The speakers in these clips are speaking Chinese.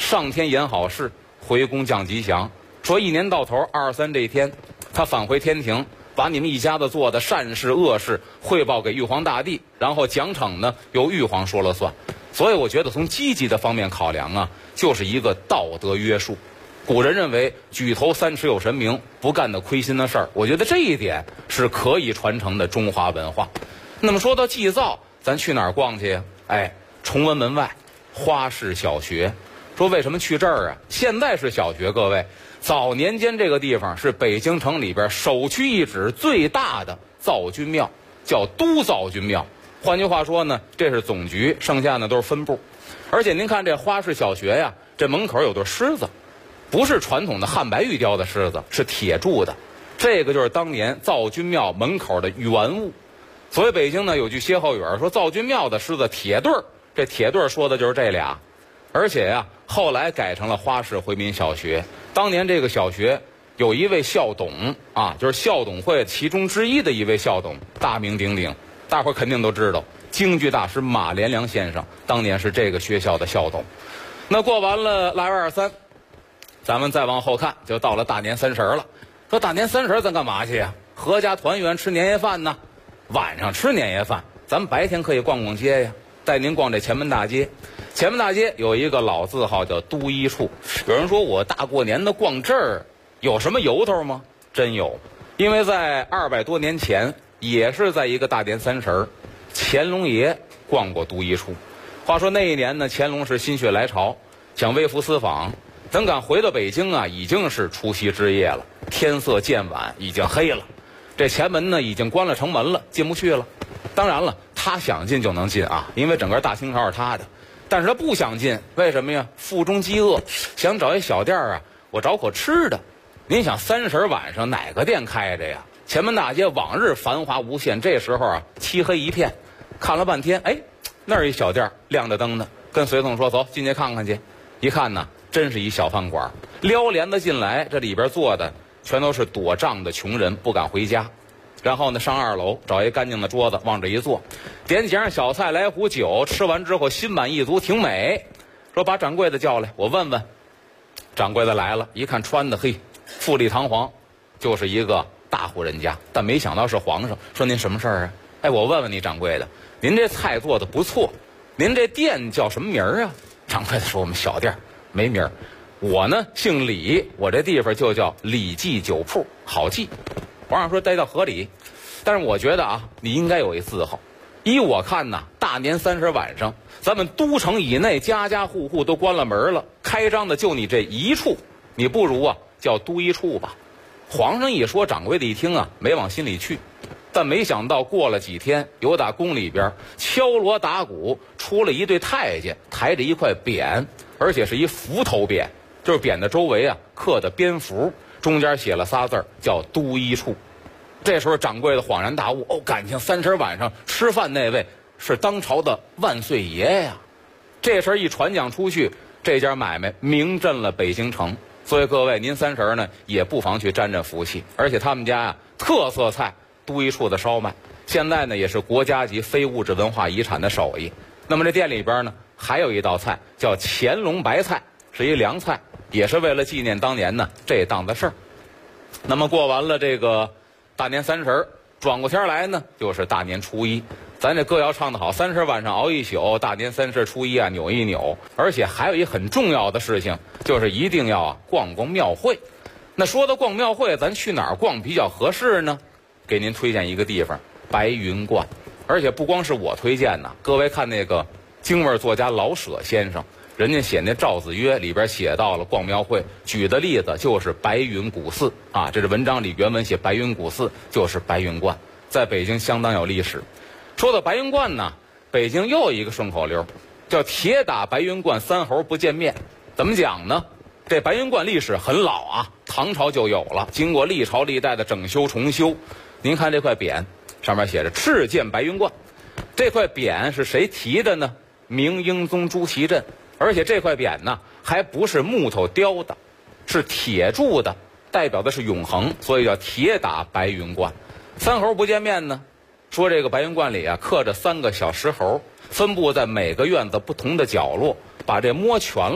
上天言好事，回宫降吉祥。说一年到头23这一天，他返回天庭，把你们一家子做的善事恶事汇报给玉皇大帝，然后奖惩呢由玉皇说了算。所以我觉得从积极的方面考量啊，就是一个道德约束。古人认为举头三尺有神明，不干的亏心的事儿，我觉得这一点是可以传承的中华文化。那么说到祭灶，咱去哪儿逛去呀？崇文门外花市小学。说为什么去这儿啊？现在是小学，各位，早年间这个地方是北京城里边首屈一指最大的灶君庙，叫都灶君庙。换句话说呢，这是总局，剩下呢都是分部。而且您看这花市小学呀，这门口有对狮子，不是传统的汉白玉雕的狮子，是铁铸的。这个就是当年灶君庙门口的原物。所以北京呢有句歇后语说灶君庙的狮子铁对儿，这铁对儿说的就是这俩。而且呀，后来改成了花市回民小学。当年这个小学有一位校董啊，就是校董会其中之一的一位校董，大名鼎鼎，大伙儿肯定都知道，京剧大师马连良先生当年是这个学校的校董。那过完了腊月23，咱们再往后看，就到了大年30了。说大年30咱干嘛去呀？合家团圆吃年夜饭呢。晚上吃年夜饭，咱们白天可以逛逛街呀，带您逛这前门大街。前门大街有一个老字号叫都一处。有人说我大过年的逛这儿有什么由头吗？真有。因为在200多年前，也是在一个大年30，乾隆爷逛过都一处。话说那一年呢，乾隆是心血来潮，想微服私访，等赶回到北京啊，已经是除夕之夜了，天色渐晚，已经黑了。这前门呢已经关了城门了，进不去了。当然了，他想进就能进啊，因为整个大清朝是他的。但是他不想进，为什么呀？腹中饥饿，想找一小店啊，我找口吃的。您想30晚上哪个店开着呀？前门大街往日繁华无限，这时候啊漆黑一片。看了半天，那儿一小店亮着灯呢，跟随从说走进去看看去。一看呢，真是一小饭馆，撩帘子进来，这里边坐的全都是躲仗的穷人，不敢回家。然后呢，上2楼找一干净的桌子，往这一坐，点几样小菜，来壶酒，吃完之后心满意足，挺美。说把掌柜的叫来，我问问。掌柜的来了，一看穿的富丽堂皇，就是一个大户人家，但没想到是皇上。说您什么事儿啊？我问问你，掌柜的，您这菜做的不错，您这店叫什么名儿啊？掌柜的说我们小店没名儿，我呢姓李，我这地方就叫李记酒铺，好记。皇上说这叫合理，但是我觉得啊，你应该有一字号。依我看呐，大年30晚上，咱们都城以内家家户户都关了门了，开张的就你这一处，你不如啊叫都一处吧。皇上一说，掌柜的一听啊，没往心里去。但没想到过了几天，有打宫里边敲锣打鼓出了一对太监，抬着一块匾，而且是一符头匾，就是匾的周围啊刻的蝙蝠，中间写了仨字叫都一处。这时候掌柜的恍然大悟，感情30晚上吃饭那位是当朝的万岁爷呀。这事儿一传讲出去，这家买卖名震了北京城。所以各位您30呢也不妨去沾沾福气。而且他们家啊特色菜都一处的烧麦，现在呢也是国家级非物质文化遗产的手艺。那么这店里边呢还有一道菜叫乾隆白菜，是一凉菜，也是为了纪念当年呢这档子事儿。那么过完了这个大年30，转过天来呢就是大年初一。咱这歌谣唱得好，30晚上熬一宿，大年30初一啊扭一扭。而且还有一很重要的事情，就是一定要逛逛庙会。那说到逛庙会，咱去哪儿逛比较合适呢？给您推荐一个地方，白云观。而且不光是我推荐呢，各位看那个京味作家老舍先生，人家写那《赵子曰》里边写到了逛庙会，举的例子就是白云古寺啊。这是文章里原文写白云古寺就是白云观，在北京相当有历史。说到白云观呢，北京又有一个顺口溜，叫铁打白云观三猴不见面。怎么讲呢？这白云观历史很老啊，唐朝就有了，经过历朝历代的整修重修。您看这块匾上面写着敕建白云观，这块匾是谁题的呢？明英宗朱祁镇。而且这块匾呢还不是木头雕的，是铁铸的，代表的是永恒，所以叫铁打白云观。三猴不见面呢，说这个白云观里啊刻着3个小石猴，分布在每个院子不同的角落，把这摸全了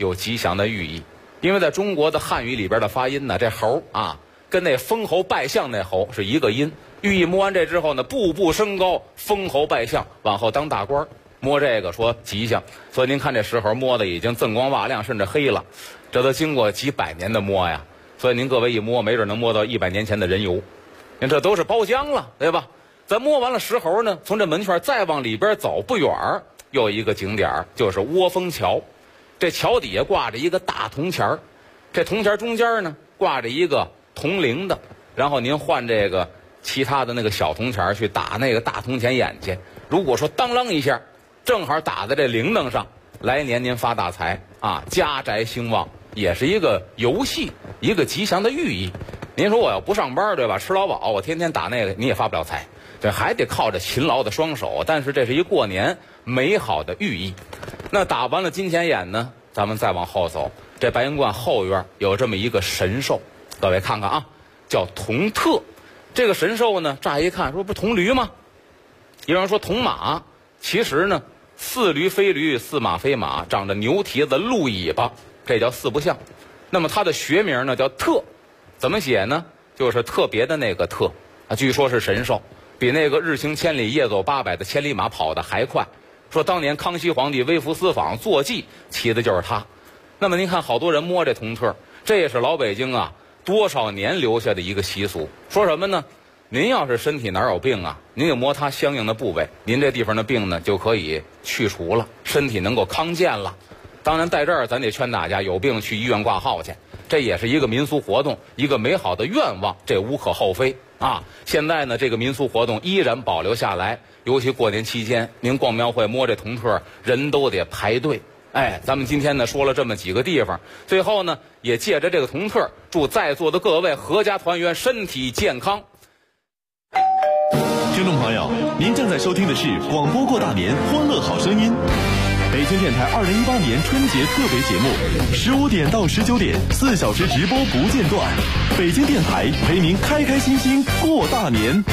有吉祥的寓意。因为在中国的汉语里边的发音呢，这猴啊跟那封侯拜相那侯是一个音，寓意摸完这之后呢，步步升高，封侯拜相，往后当大官。摸这个说吉祥，所以您看这石猴摸的已经锃光瓦亮，甚至黑了，这都经过几百年的摸呀。所以您各位一摸，没准能摸到100年前的人油。您这都是包浆了，对吧？咱摸完了石猴呢，从这门圈再往里边走不远，又一个景点就是窝蜂桥。这桥底下挂着一个大铜钱，这铜钱中间呢挂着一个铜铃的，然后您换这个其他的那个小铜钱去打那个大铜钱眼去。如果说当啷一下，正好打在这铃铛上，来年您发大财啊，家宅兴旺，也是一个游戏，一个吉祥的寓意。您说我要不上班，对吧？吃老饱，我天天打那个，你也发不了财。这还得靠着勤劳的双手，但是这是一过年美好的寓意。那打完了金钱眼呢，咱们再往后走，这白云观后院有这么一个神兽，各位看看啊，叫铜特。这个神兽呢，乍一看说不是铜驴吗？有人说铜马，其实呢似驴非驴，似马非马，长着牛蹄子鹿尾巴，这叫四不像。那么它的学名呢叫特，怎么写呢？就是特别的那个特啊，据说是神兽，比那个日行千里夜走800的千里马跑得还快。说当年康熙皇帝微服私访坐骑骑的就是它。那么您看好多人摸这铜特，这也是老北京啊多少年留下的一个习俗。说什么呢？您要是身体哪有病啊，您就摸它相应的部位，您这地方的病呢就可以去除了，身体能够康健了。当然在这儿咱得劝大家有病去医院挂号去，这也是一个民俗活动，一个美好的愿望，这无可厚非啊。现在呢这个民俗活动依然保留下来，尤其过年期间您逛庙会摸这铜特人都得排队。哎，咱们今天呢说了这么几个地方，最后呢也借着这个铜特，祝在座的各位阖家团圆，身体健康。 听众朋友，您正在收听的是广播过大年欢乐好声音，北京电台2018年春节特别节目，15点到19点，4小时直播不间断。北京电台陪您开开心心过大年。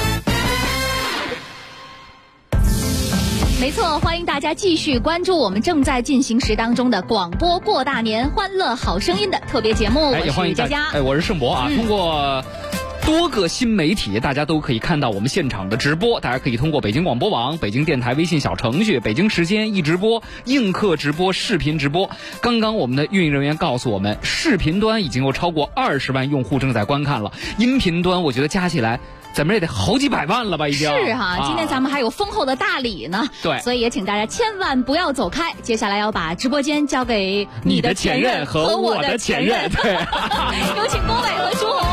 没错，欢迎大家继续关注我们正在进行时当中的广播过大年欢乐好声音的特别节目。 也欢迎佳佳。 我是盛博啊。通过多个新媒体，大家都可以看到我们现场的直播。大家可以通过北京广播网、北京电台微信小程序、北京时间一直播、映客直播、视频直播。刚刚我们的运营人员告诉我们，视频端已经有超过20万用户正在观看了，音频端我觉得加起来咱们也得好几百万了吧，已经是哈。今天咱们还有丰厚的大礼呢， 对， 所以也请大家千万不要走开。接下来要把直播间交给你的前任和我的前任， 对， 有请郭伟和朱红。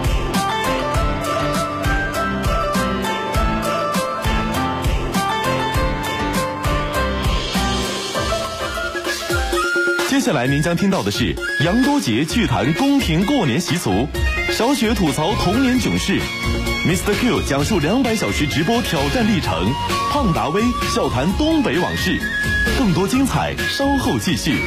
接下来您将听到的是杨多杰剧谈宫廷过年习俗，小雪吐槽童年囧事，Mr. Q 讲述200小时直播挑战历程，胖达威笑谈东北往事，更多精彩稍后继续。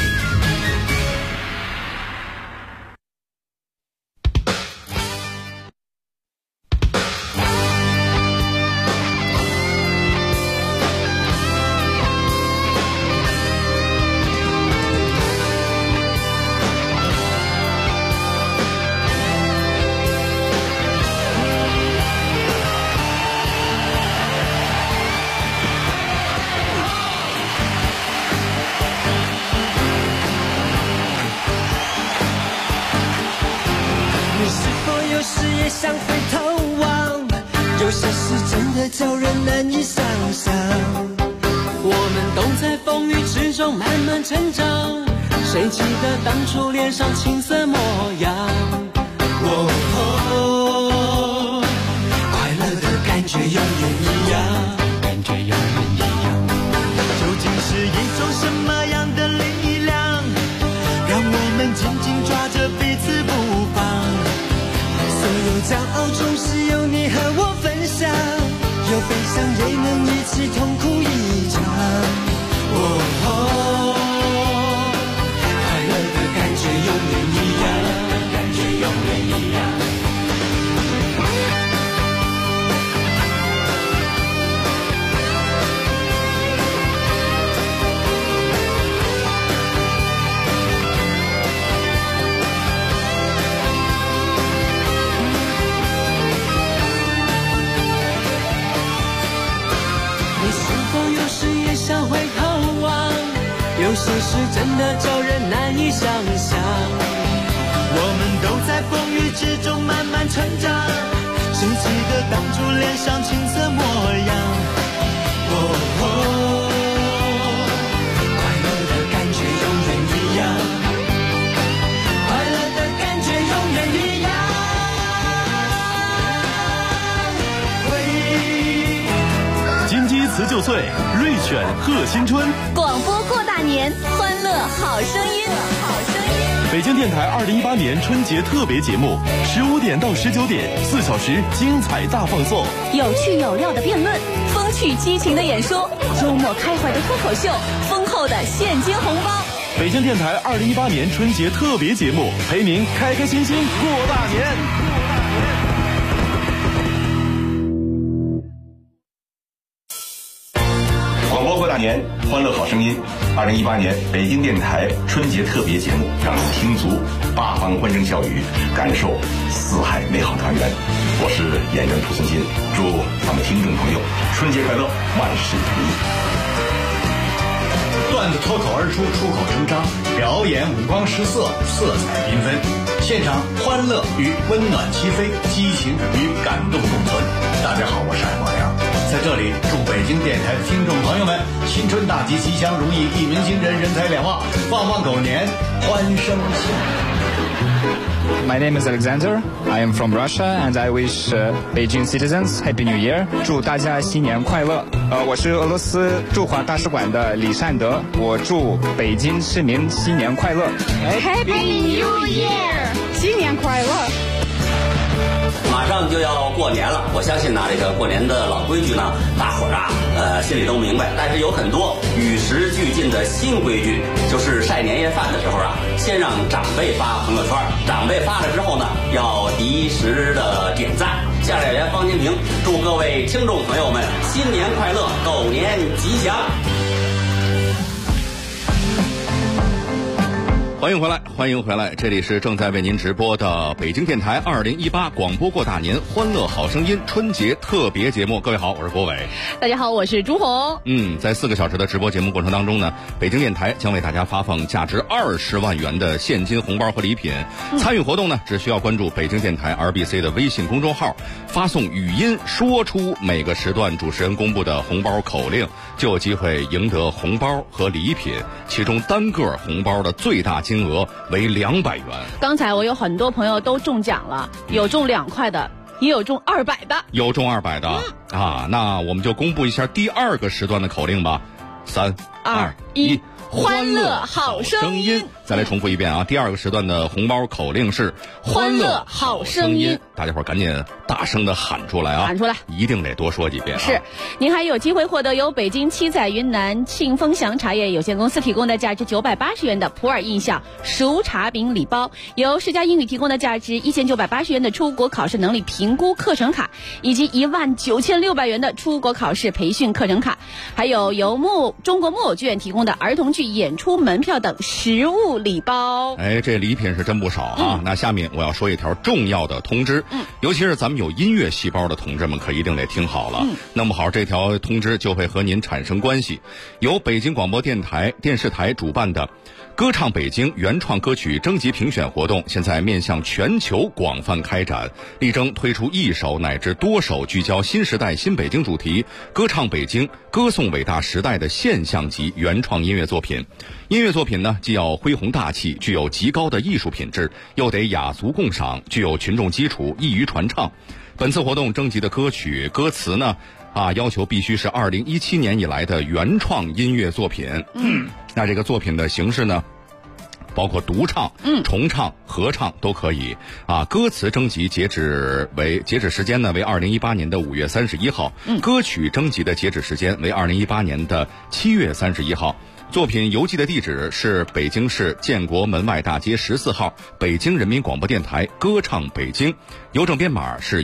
想回头望，有些事真的叫人难以想象。我们都在风雨之中慢慢成长，谁记得当初脸上青涩模样？哦，快乐的感觉永远一样，感觉永远一样。究竟是一种什么样的力量，让我们紧紧抓着彼此不放？所有骄傲总是有你和我分享，有悲伤也能一起痛哭一场。快乐的感觉永远一样，感觉永远一样。 现实真的叫人难以想象。我们都在风雨之中慢慢成长，谁记得当初脸上青涩模样？快乐的感觉永远一样，快乐的感觉永远一样。 金鸡辞旧岁，瑞犬贺新春。 广播过大年，欢乐好声音。 北京电台2018年春节特别节目，15点到19点，4小时精彩大放送， 有趣有料的辩论，风趣激情的演说，幽默开怀的脱口秀，丰厚的现金红包。 北京电台2018年春节特别节目，陪您开开心心过大年。 广播过大年，欢乐好声音。2018年北京电台春节特别节目，让你听足八方欢声笑语，感受四海美好团圆。我是演员濮存昕，祝咱们听众朋友春节快乐，万事如意。 段子脱口而出，出口成章，表演五光十色，色彩缤纷，现场欢乐与温暖齐飞，激情与感动共存。大家好，我是艾莫良，在这里祝北京电台的听众朋友们新春大吉，吉祥如意，一鸣惊人，人财两旺，旺旺狗年，欢声笑语。 My name is Alexander. I am from Russia, and I wish Beijing citizens Happy New Year. 祝大家新年快乐。我是俄罗斯驻华大使馆的李善德，我祝北京市民新年快乐。 Happy New Year， 新年快乐。 马上就要过年了，我相信呢，这个过年的老规矩呢，大伙儿啊，心里都明白。但是有很多与时俱进的新规矩，就是晒年夜饭的时候啊，先让长辈发朋友圈，长辈发了之后呢，要及时的点赞。相声演员方清平祝各位听众朋友们新年快乐，狗年吉祥。 欢迎回来，欢迎回来！这里是正在为您直播的北京电台2018广播过大年欢乐好声音春节特别节目。各位好，我是郭伟。 大家好，我是朱红。 在4个小时的直播节目过程当中呢，北京电台将为大家发放价值20万元的现金红包和礼品。参与活动呢，只需要关注北京电台 RBC 的微信公众号，发送语音说出每个时段主持人公布的红包口令，就有机会赢得红包和礼品，其中单个红包的最大金额为200元。 刚才我有很多朋友都中奖了，有中2块的，也有中200的， 有中200的啊。那我们就公布一下第2个时段的口令吧。3、2、1， 欢乐好声音。 再来重复一遍啊！第2个时段的红包口令是欢乐好声音，大家伙赶紧大声的喊出来啊！ 喊出来， 一定得多说几遍啊！ 是，您还有机会获得由北京七彩云南庆丰祥茶叶有限公司提供的价值980元的普洱印象熟茶饼礼包，由世嘉英语提供的价值1980元的出国考试能力评估课程卡，以及19600元的出国考试培训课程卡，还有由中国木偶剧院提供的儿童剧演出门票等实物礼包。 这礼品是真不少啊！那下面我要说一条重要的通知，尤其是咱们有音乐细胞的同志们可一定得听好了。那么好，这条通知就会和您产生关系。由北京广播电视台主办的歌唱北京原创歌曲征集评选活动，现在面向全球广泛开展，力争推出1首乃至多首聚焦新时代新北京主题，歌唱北京，歌颂伟大时代的现象级原创音乐作品。音乐作品呢，既要恢宏大气，具有极高的艺术品质，又得雅俗共赏，具有群众基础，易于传唱。本次活动征集的歌曲歌词呢，要求必须是2017年以来的原创音乐作品。那这个作品的形式呢，包括独唱、重唱、合唱都可以歌词征集截止时间呢为2018年的5月31号，歌曲征集的截止时间为2018年的7月31号。作品邮寄的地址是北京市建国门外大街14号北京人民广播电台歌唱北京，邮政编码是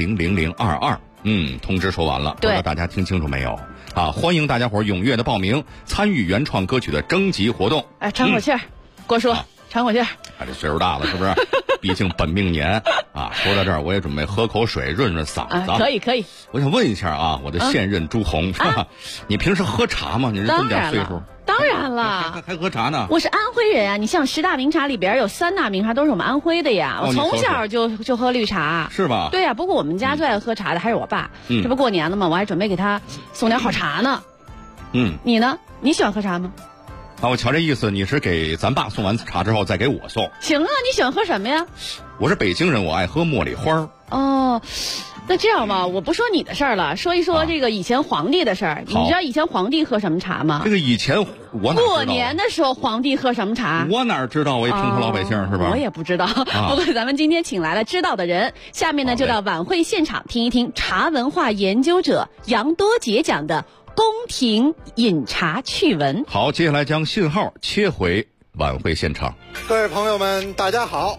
100022。通知说完了，不知道大家听清楚没有欢迎大家伙踊跃的报名参与原创歌曲的征集活动。 喘口气儿，郭叔，喘口气儿。 这岁数大了是不是？ 毕竟本命年啊。说到这儿，我也准备喝口水润润嗓子。 可以可以。 我想问一下啊，我的现任朱红，你平时喝茶吗？你是这么点岁数？ 当然了， 还喝茶呢？ 我是安徽人啊！你像10大名茶里边有3大名茶都是我们安徽的呀。我从小就喝绿茶， 是吧？ 对呀。不过我们家最爱喝茶的还是我爸。这不过年了吗？我还准备给他送点好茶呢。你呢？你喜欢喝茶吗？ 我瞧这意思，你是给咱爸送完茶之后再给我送？ 行啊，你喜欢喝什么呀？ 我是北京人，我爱喝茉莉花。 哦。那这样吧，我不说你的事儿了，说一说这个以前皇帝的事儿。你知道以前皇帝喝什么茶吗？ 这个以前我哪知道过年的时候皇帝喝什么茶？ 我哪知道？我一平头老百姓是吧？ 我也不知道。不过咱们今天请来了知道的人，下面呢就到晚会现场听一听茶文化研究者杨多杰讲的宫廷饮茶趣闻。 好，接下来将信号切回晚会现场。 各位朋友们，大家好。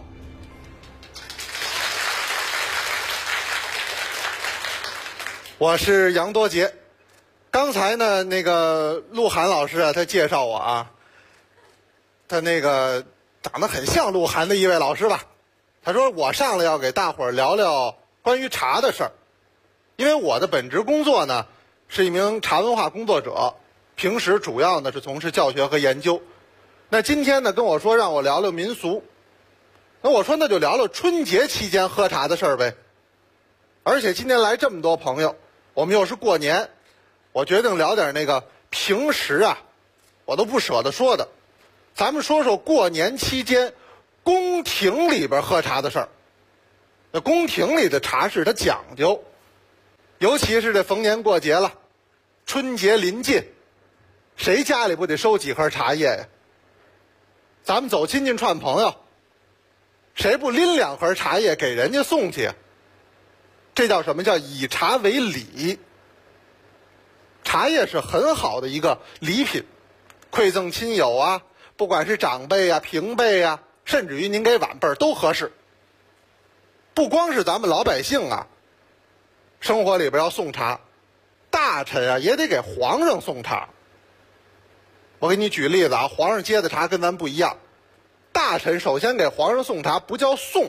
我是杨多杰。刚才呢，那个鹿晗老师啊，他介绍我啊，他那个长得很像鹿晗的一位老师吧。他说我上来要给大伙儿聊聊关于茶的事儿，因为我的本职工作呢是一名茶文化工作者，平时主要呢是从事教学和研究。那今天呢跟我说让我聊聊民俗，那我说那就聊聊春节期间喝茶的事儿呗。而且今天来这么多朋友，我们又是过年，我决定聊点那个平时啊我都不舍得说的。咱们说说过年期间宫廷里边喝茶的事儿。那宫廷里的茶事它讲究，尤其是这逢年过节了，春节临近，谁家里不得收几盒茶叶呀？咱们走亲戚串朋友，谁不拎2盒茶叶给人家送去呀？这叫什么？叫以茶为礼。茶叶是很好的一个礼品，馈赠亲友啊，不管是长辈啊、平辈啊，甚至于您给晚辈都合适。不光是咱们老百姓啊，生活里边要送茶，大臣啊也得给皇上送茶。我给你举例子啊，皇上接的茶跟咱不一样。大臣首先给皇上送茶不叫送，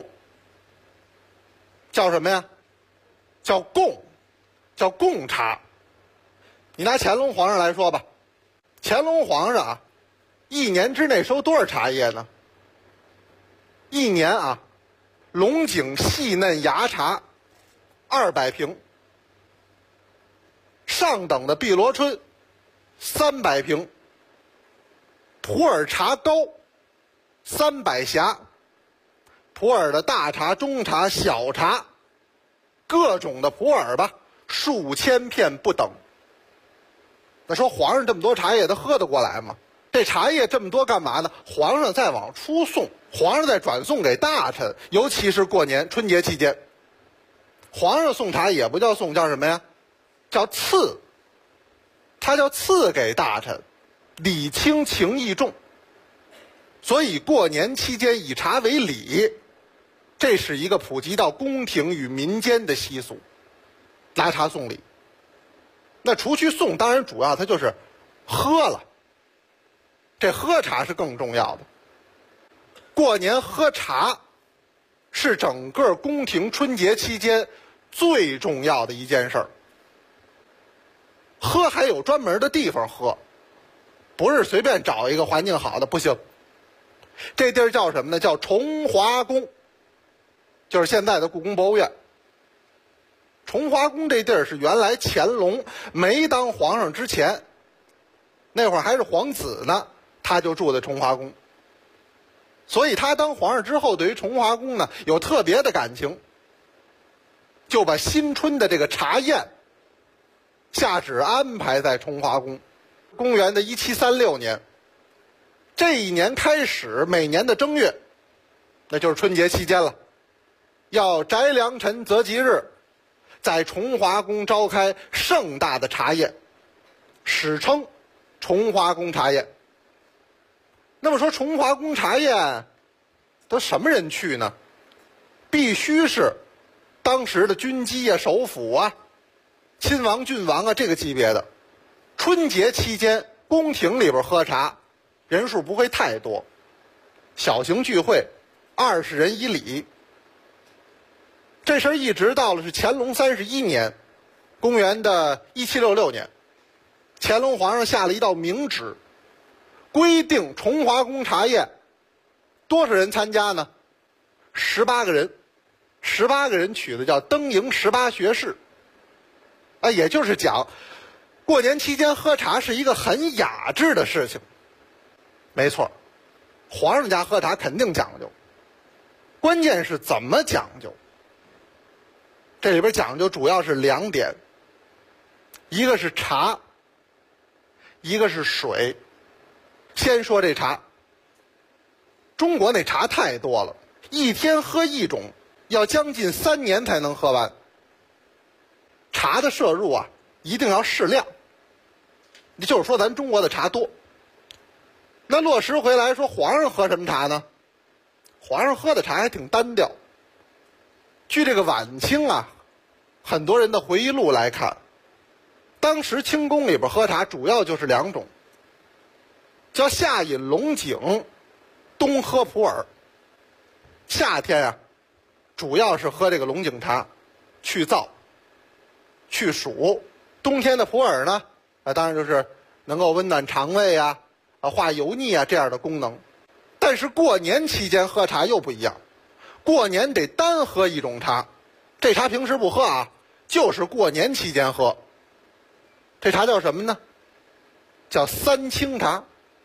叫什么呀？叫贡，叫贡茶。你拿乾隆皇上来说吧，乾隆皇上啊，1年之内收多少茶叶呢？1年啊，龙井细嫩芽茶200瓶，上等的碧螺春300瓶，普洱茶膏300匣，普洱的大茶、中茶、小茶，各种的普洱吧，数千片不等。那说皇上这么多茶叶他喝得过来吗？这茶叶这么多干嘛呢？皇上再往出送，皇上再转送给大臣，尤其是过年春节期间，皇上送茶也不叫送，叫什么呀？叫赐。他叫赐给大臣，礼轻情意重。所以过年期间以茶为礼，这是一个普及到宫廷与民间的习俗，拿茶送礼。那除去送，当然主要它就是喝了，这喝茶是更重要的。过年喝茶是整个宫廷春节期间最重要的一件事儿。喝还有专门的地方喝，不是随便找一个环境好的，不行。这地儿叫什么呢？叫崇华宫，就是现在的故宫博物院。崇华宫这地儿是原来乾隆没当皇上之前，那会儿还是皇子呢，他就住在崇华宫。所以他当皇上之后，对于崇华宫呢有特别的感情，就把新春的这个茶宴下旨安排在崇华宫。公元的1736年，这一年开始，每年的正月，那就是春节期间了，要摘良辰择吉日，在崇华宫召开盛大的茶宴，史称崇华宫茶宴。那么说崇华宫茶宴都什么人去呢？必须是当时的军机啊、首辅啊、亲王、郡王啊这个级别的。春节期间宫廷里边喝茶人数不会太多，小型聚会 20人1礼。这事儿一直到了是乾隆31年，公元的1766年，乾隆皇上下了一道明旨，规定崇华宫茶宴多少人参加呢？18个人，18个人取的叫登营18学士。也就是讲，过年期间喝茶是一个很雅致的事情。没错，皇上家喝茶肯定讲究，关键是怎么讲究。这里边讲究主要是2点，一个是茶，一个是水。先说这茶，中国那茶太多了，一天喝一种，要将近3年才能喝完。茶的摄入一定要适量，也就是说咱中国的茶多。那落实回来说，皇上喝什么茶呢？皇上喝的茶还挺单调。据这个晚清很多人的回忆录来看，当时清宫里边喝茶主要就是2种，叫夏饮龙井，冬喝普洱。夏天主要是喝这个龙井茶，去燥去暑。冬天的普洱呢，当然就是能够温暖肠胃化油腻这样的功能。但是过年期间喝茶又不一样，过年得单喝一种茶，这茶平时不喝就是过年期间喝。这茶叫什么呢？叫三清茶。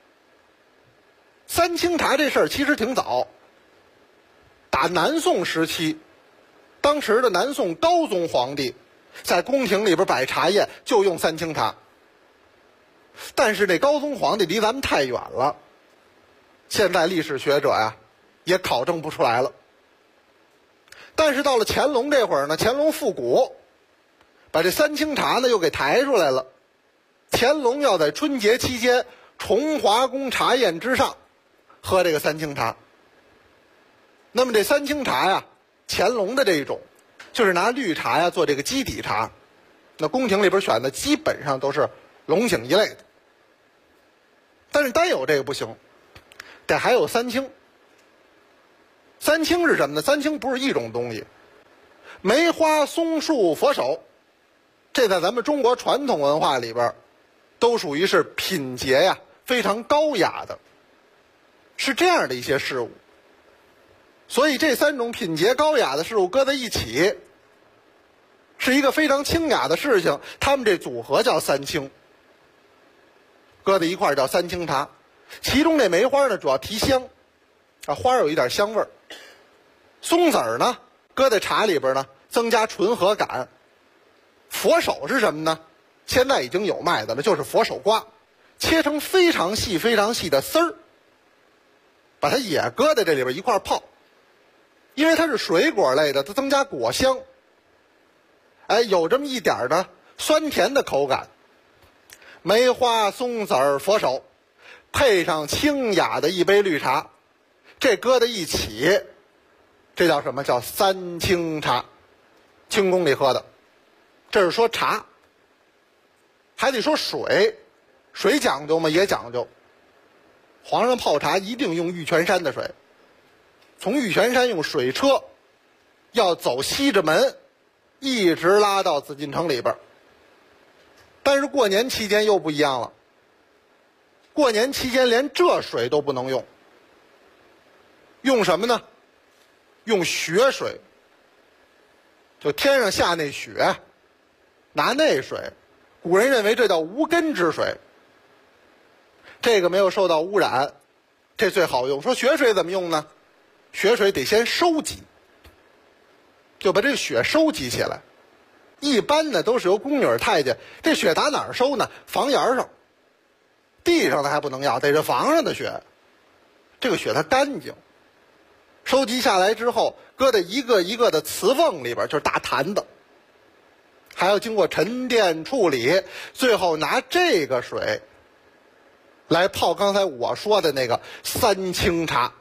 三清茶这事儿其实挺早，打南宋时期，当时的南宋高宗皇帝在宫廷里边摆茶宴就用三清茶。但是这高宗皇帝离咱们太远了，现在历史学者也考证不出来了。但是到了乾隆这会儿呢，乾隆复古，把这三清茶呢又给抬出来了。乾隆要在春节期间崇华宫茶宴之上喝这个三清茶。那么这三清茶乾隆的这一种就是拿绿茶做这个基底茶，那宫廷里边选的基本上都是龙井一类的。但是单有这个不行，得还有三清。三清是什么呢？三清不是一种东西，梅花、松树、佛手，这在咱们中国传统文化里边都属于是品节非常高雅的，是这样的一些事物。所以这3种品节高雅的事物搁在一起，是一个非常清雅的事情，他们这组合叫三清，搁在一块儿叫三清茶。其中这梅花呢主要提香，花有一点香味儿。松子儿呢搁在茶里边呢增加醇和感。佛手是什么呢？现在已经有卖的了，就是佛手瓜，切成非常细非常细的丝儿，把它也搁在这里边一块泡。因为它是水果类的，它增加果香，有这么一点呢酸甜的口感。梅花、松子儿、佛手，配上清雅的一杯绿茶，这搁在一起，这叫什么？叫三清茶。清宫里喝的，这是说茶。还得说水，水讲究吗？也讲究。皇上泡茶一定用玉泉山的水，从玉泉山用水车要走西直门，一直拉到紫禁城里边。但是过年期间又不一样了，过年期间连这水都不能用，用什么呢？用雪水，就天上下那雪，拿那水，古人认为这叫无根之水，这个没有受到污染，这最好用。说雪水怎么用呢？雪水得先收集，就把这个雪收集起来。一般呢都是由宫女太监，这雪打哪儿收呢？房檐上，地上的还不能要，得是房上的雪。这个雪它干净，收集下来之后搁在一个一个的瓷瓮里边，就是大坛子，还要经过沉淀处理，最后拿这个水来泡刚才我说的那个三清茶。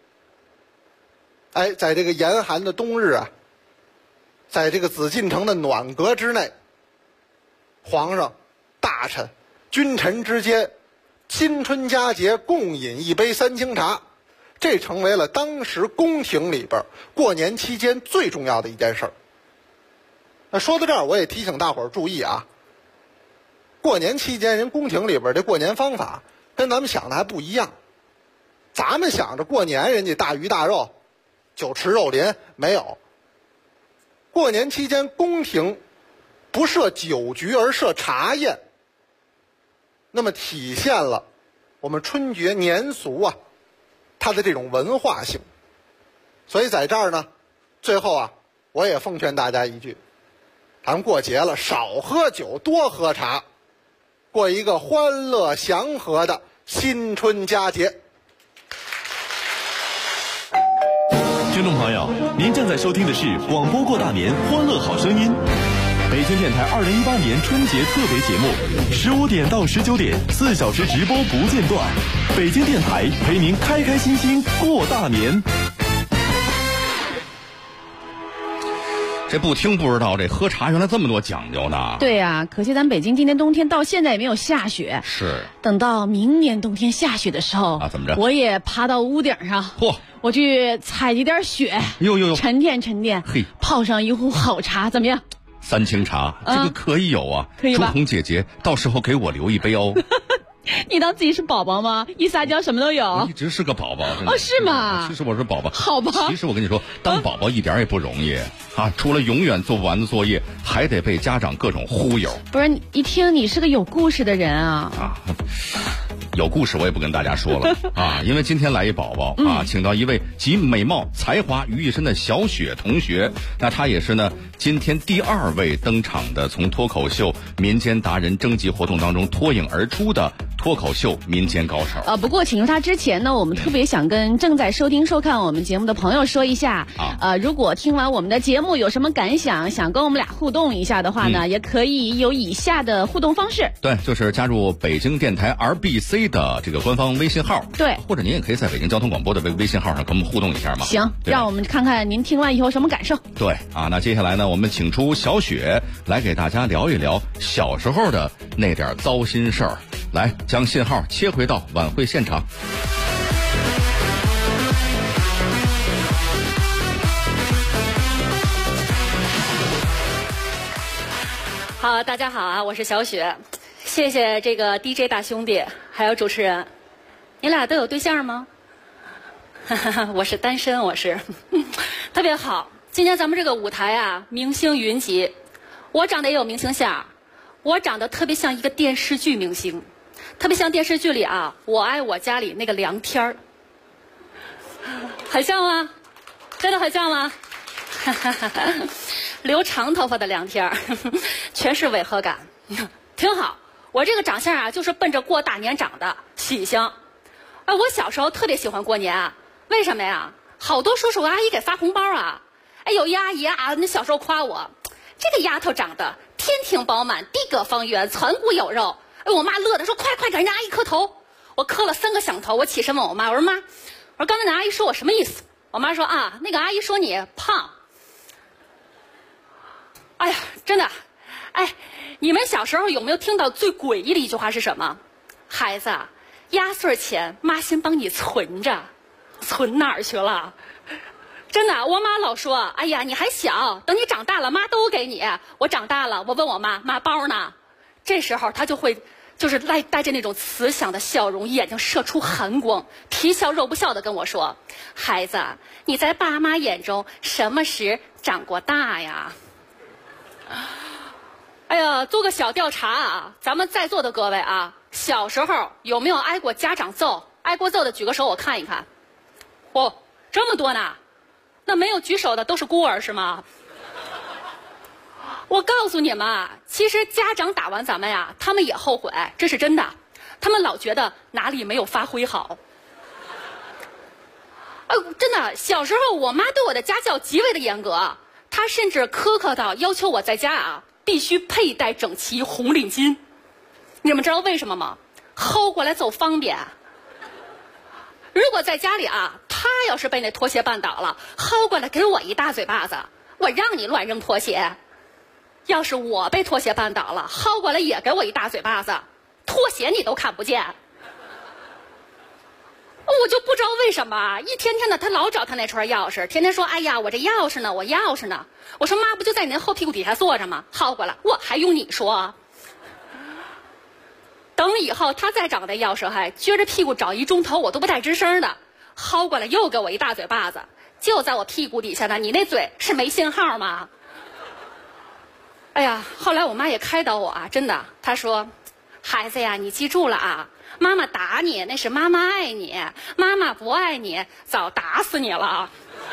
在这个严寒的冬日在这个紫禁城的暖阁之内，皇上、大臣、君臣之间新春佳节共饮一杯三清茶， 这成为了当时宫廷里边过年期间最重要的一件事儿。那说到这儿，我也提醒大伙儿注意啊，过年期间人宫廷里边这过年方法跟咱们想的还不一样。咱们想着过年人家大鱼大肉，酒池肉林，没有。过年期间宫廷不设酒局而设茶宴，那么体现了我们春节年俗啊它的这种文化性。所以在这儿呢，最后啊，我也奉劝大家一句，咱们过节了少喝酒多喝茶，过一个欢乐祥和的新春佳节。 听众朋友，您正在收听的是广播过大年欢乐好声音，北京电台2018年春节特别节目，15点到19点，4小时直播不间断。北京电台陪您开开心心过大年。 这不听不知道，这喝茶原来这么多讲究呢。 对呀，可惜咱北京今年冬天到现在也没有下雪。 是。 等到明年冬天下雪的时候啊，怎么着？ 我也爬到屋顶上，我去采集点雪，沉淀沉淀， 嘿， 泡上一壶好茶，怎么样？ 三清茶，这个可以有啊， 可以吧？ 朱红姐姐，到时候给我留一杯哦。 你当自己是宝宝吗？一撒娇什么都有。 我一直是个宝宝。 哦，是吗？ 其实我是宝宝。 好吧。 其实我跟你说，当宝宝一点也不容易啊！除了永远做不完的作业，还得被家长各种忽悠。 不是，一听你是个有故事的人啊。 有故事我也不跟大家说了啊，因为今天来一宝宝啊，请到一位集美貌才华于一身的小雪同学。那她也是呢，今天第2位登场的，从脱口秀民间达人征集活动当中脱颖而出的脱口秀民间高手。 不过请出他之前呢，我们特别想跟正在收听收看我们节目的朋友说一下如果听完我们的节目有什么感想，想跟我们俩互动一下的话呢，也可以有以下的互动方式。 对，就是加入北京电台 RBC 的这个官方微信号， 对， 或者您也可以在北京交通广播的微信号上跟我们互动一下嘛。 行，让我们看看您听完以后什么感受。 对啊，那接下来呢，我们请出小雪来给大家聊一聊小时候的那点糟心事儿。来，将信号切回到晚会现场。 好，大家好啊，我是小雪。谢谢这个 DJ 大兄弟，还有主持人。你俩都有对象吗？我是单身，我是特别好。今天咱们这个舞台啊，明星云集，我长得也有明星相，我长得特别像一个电视剧明星，特别像电视剧里啊，我爱我家里那个梁天儿，很像吗？真的很像吗？留长头发的梁天儿，全是违和感，挺好。我这个长相啊，就是奔着过大年长的，喜庆。我小时候特别喜欢过年啊，为什么呀？好多叔叔阿姨给发红包啊。有一阿姨啊，那小时候夸我，这个丫头长得天庭饱满，地阁方圆，攒骨有肉。我妈乐得说，快快给人家阿姨磕头。我磕了3个响头，我起身问我妈，我说妈，我说刚才那阿姨说我什么意思？我妈说啊，那个阿姨说你胖。哎呀，真的，你们小时候有没有听到最诡异的一句话是什么？孩子，压岁钱妈先帮你存着，存哪儿去了？真的，我妈老说，哎呀，你还小，等你长大了，妈都给你。我长大了，我问我妈，妈包呢？这时候她就会就是带着那种慈祥的笑容，眼睛射出寒光，皮笑肉不笑的跟我说，孩子，你在爸妈眼中什么时长过大呀？哎呀，做个小调查啊，咱们在座的各位啊，小时候有没有挨过家长揍？挨过揍的举个手，我看一看。这么多呢？那没有举手的都是孤儿是吗？我告诉你们，其实家长打完咱们呀，他们也后悔，这是真的。他们老觉得哪里没有发挥好。真的，小时候我妈对我的家教极为的严格，她甚至苛刻到要求我在家啊必须佩戴整齐红领巾。你们知道为什么吗？薅过来走方便。如果在家里啊，她要是被那拖鞋绊倒了，薅过来给我一大嘴巴子，我让你乱扔拖鞋。要是我被拖鞋绊倒了，薅过来也给我一大嘴巴子，拖鞋你都看不见。 我就不知道为什么，一天天的他老找他那串钥匙，天天说：“哎呀，我这钥匙呢，我钥匙呢。”我说：“妈，不就在你那后屁股底下坐着吗？薅过来，我还用你说？”等以后他再找那钥匙，还撅着屁股找1钟头，我都不带吱声的，薅过来又给我一大嘴巴子，就在我屁股底下呢。你那嘴是没信号吗？哎呀，后来我妈也开导我啊，真的，她说：“孩子呀，你记住了啊。妈妈打你，那是妈妈爱你；妈妈不爱你，早打死你了。”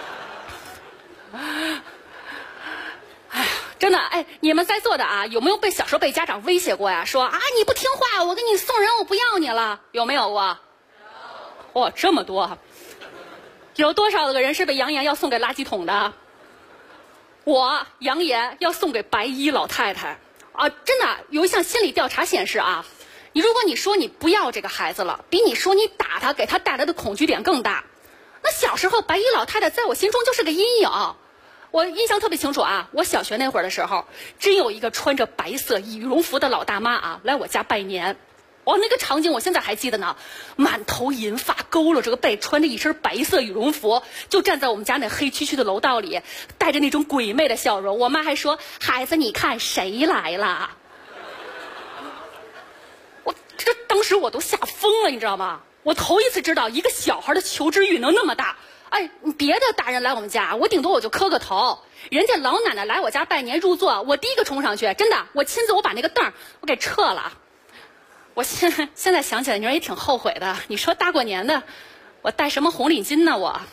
哎呀，真的，哎，你们在座的啊，有没有小时候被家长威胁过呀？说啊，你不听话，我给你送人，我不要你了，有没有过？哇，这么多！有多少个人是被扬言要送给垃圾桶的？我扬言要送给白衣老太太啊！真的，有一项心理调查显示啊。如果你说你不要这个孩子了，比你说你打他给他带来的恐惧点更大。那小时候白衣老太太在我心中就是个阴影，我印象特别清楚啊。我小学那会儿的时候，真有一个穿着白色羽绒服的老大妈啊来我家拜年。哦，那个场景我现在还记得呢，满头银发，佝偻着个背，穿着一身白色羽绒服，就站在我们家那黑黢黢的楼道里，带着那种鬼魅的笑容。我妈还说：“孩子，你看谁来了？”当时我都吓疯了，你知道吗？我头一次知道一个小孩的求知欲能那么大。哎，别的大人来我们家，我顶多我就磕个头；人家老奶奶来我家拜年入座，我第一个冲上去，真的，我亲自我把那个凳我给撤了。我现在想起来，你说也挺后悔的。你说大过年的，我戴什么红领巾呢？我。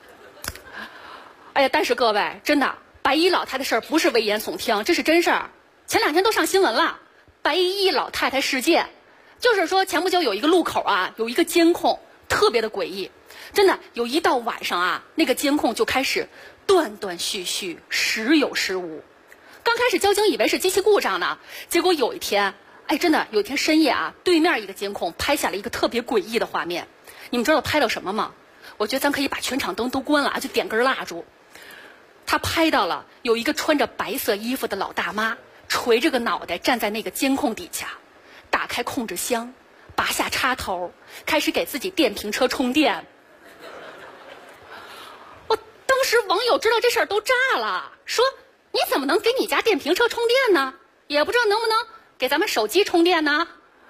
哎呀，但是各位，真的，白衣老太太事儿不是危言耸听，这是真事儿。前2天都上新闻了，白衣老太太事件。就是说，前不久有一个路口啊，有一个监控，特别的诡异。真的，有一到晚上啊，那个监控就开始断断续续，时有时无。刚开始交警以为是机器故障呢，结果有一天，哎，真的有一天深夜啊，对面一个监控拍下了一个特别诡异的画面。你们知道拍到什么吗？我觉得咱可以把全场灯都关了，就点根蜡烛。他拍到了有一个穿着白色衣服的老大妈，垂着个脑袋站在那个监控底下。打开控制箱，拔下插头，开始给自己电瓶车充电。当时网友知道这事儿都炸了，说你怎么能给你家电瓶车充电呢？也不知道能不能给咱们手机充电呢？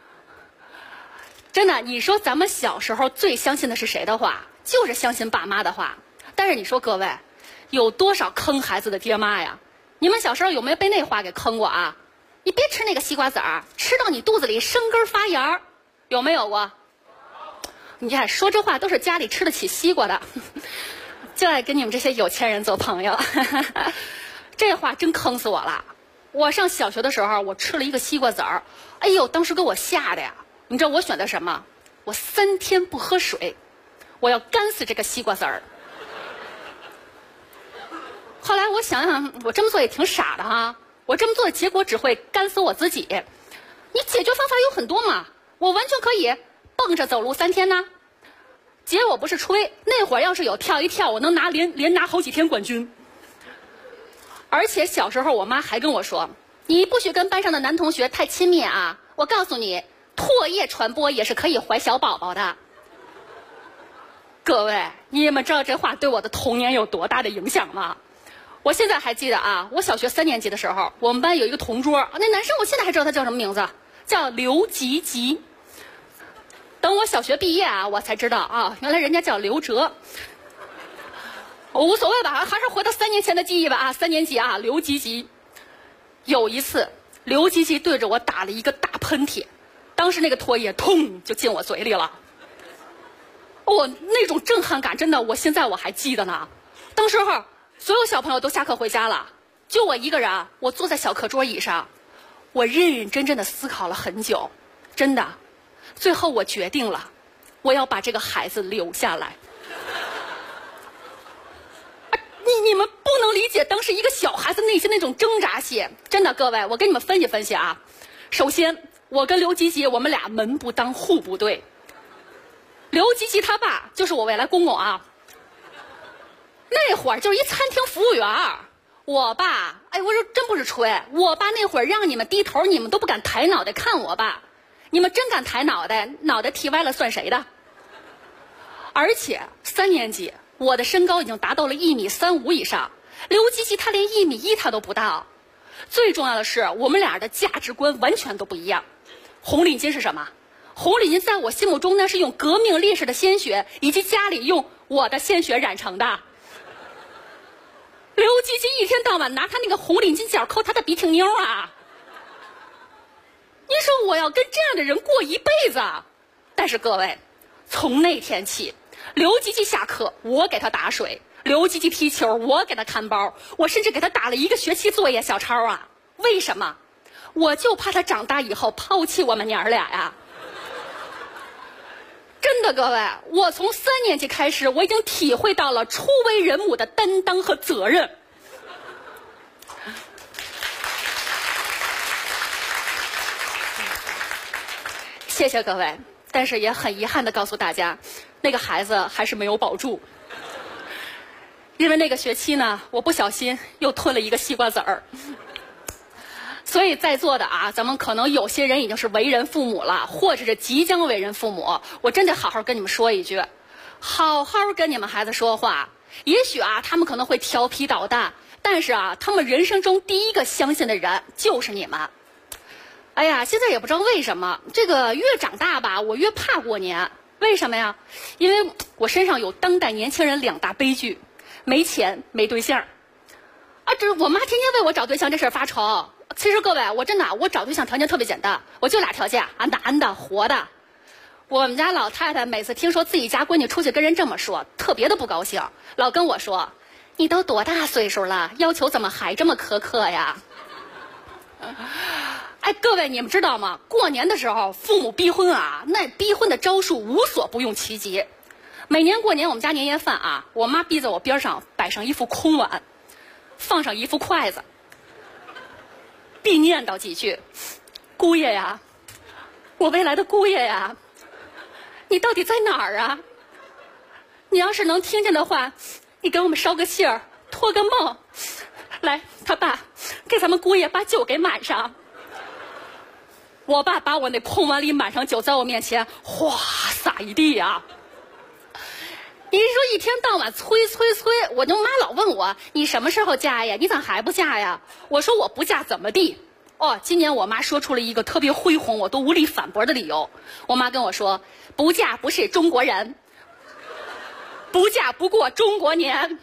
真的，你说咱们小时候最相信的是谁的话？就是相信爸妈的话。但是你说各位，有多少坑孩子的爹妈呀？你们小时候有没有被那话给坑过啊？你别吃那个西瓜籽儿，吃到你肚子里生根发芽，有没有过？你看说这话都是家里吃得起西瓜的，就爱跟你们这些有钱人做朋友。这话真坑死我了。我上小学的时候，我吃了一个西瓜籽儿，哎呦，当时给我吓的呀！你知道我选的什么？我3天不喝水，我要干死这个西瓜籽儿。后来我想想，我这么做也挺傻的哈。我这么做的结果只会干死我自己。你解决方法有很多嘛，我完全可以蹦着走路3天呢。姐，我不是吹，那会儿要是有跳一跳，我能连拿好几天冠军。而且小时候我妈还跟我说，你不许跟班上的男同学太亲密啊。我告诉你，唾液传播也是可以怀小宝宝的。各位，你们知道这话对我的童年有多大的影响吗？我现在还记得啊，我小学3年级的时候，我们班有一个同桌，那男生我现在还知道他叫什么名字，叫刘吉吉。等我小学毕业啊，我才知道啊，原来人家叫刘哲。我无所谓吧，还是回到3年前的记忆吧啊，3年级啊，刘吉吉。有一次，刘吉吉对着我打了一个大喷嚏，当时那个唾液通就进我嘴里了。那种震撼感，真的，我现在我还记得呢。当时候所有小朋友都下课回家了，就我一个人，我坐在小课桌椅上，我认认真真的思考了很久，真的，最后我决定了，我要把这个孩子留下来。你们不能理解当时一个小孩子内心那种挣扎性，真的，各位，我跟你们分析分析啊。首先，我跟刘吉吉，我们俩门不当户不对。刘吉吉他爸就是我未来公公啊。那会儿就是一餐厅服务员，我爸，哎，我说真不是吹，我爸那会儿让你们低头，你们都不敢抬脑袋看我爸，你们真敢抬脑袋，脑袋剃歪了算谁的？ 而且3年级我的身高已经达到了1.35米以上，刘吉吉他连1.1米他都不到。最重要的是，我们俩的价值观完全都不一样。红领巾是什么？红领巾在我心目中呢，是用革命烈士的鲜血以及家里用我的鲜血染成的。刘吉吉一天到晚拿他那个红领巾角抠他的鼻涕妞啊！你说我要跟这样的人过一辈子？但是各位，从那天起，刘吉吉下课我给他打水，刘吉吉踢球我给他看包，我甚至给他打了1个学期作业小抄啊！为什么？我就怕他长大以后抛弃我们娘俩呀！真的，各位，我从3年级开始，我已经体会到了初为人母的担当和责任。谢谢各位，但是也很遗憾的告诉大家，那个孩子还是没有保住。因为那个学期呢，我不小心又吞了1个西瓜籽儿。所以在座的啊，咱们可能有些人已经是为人父母了，或者是即将为人父母。我真得好好跟你们说一句，好好跟你们孩子说话。也许啊，他们可能会调皮捣蛋，但是啊，他们人生中第一个相信的人就是你们。哎呀，现在也不知道为什么，这个越长大吧，我越怕过年。为什么呀？因为我身上有当代年轻人2大悲剧：没钱、没对象。啊，这我妈天天为我找对象这事儿发愁。其实各位，我真的，我找对象条件特别简单，我就2条件啊，男的活的。我们家老太太每次听说自己家闺女出去跟人这么说，特别的不高兴，老跟我说：“你都多大岁数了，要求怎么还这么苛刻呀？”哎，各位，你们知道吗？过年的时候，父母逼婚啊，那逼婚的招数无所不用其极。每年过年，我们家年夜饭啊，我妈逼在我边上摆上一副空碗，放上一副筷子，必念叨几句：“姑爷呀，我未来的姑爷呀，你到底在哪儿啊？你要是能听见的话，你给我们捎个信儿，托个梦。来，他爸，给咱们姑爷把酒给满上。”我爸把我那空碗里满上酒，在我面前哗洒一地呀。你说一天到晚催，我就妈老问我：“你什么时候嫁呀？你咋还不嫁呀？”我说：“我不嫁怎么地？”哦，今年我妈说出了一个特别恢宏，我都无力反驳的理由。我妈跟我说：“不嫁不是中国人，不嫁不过中国年。”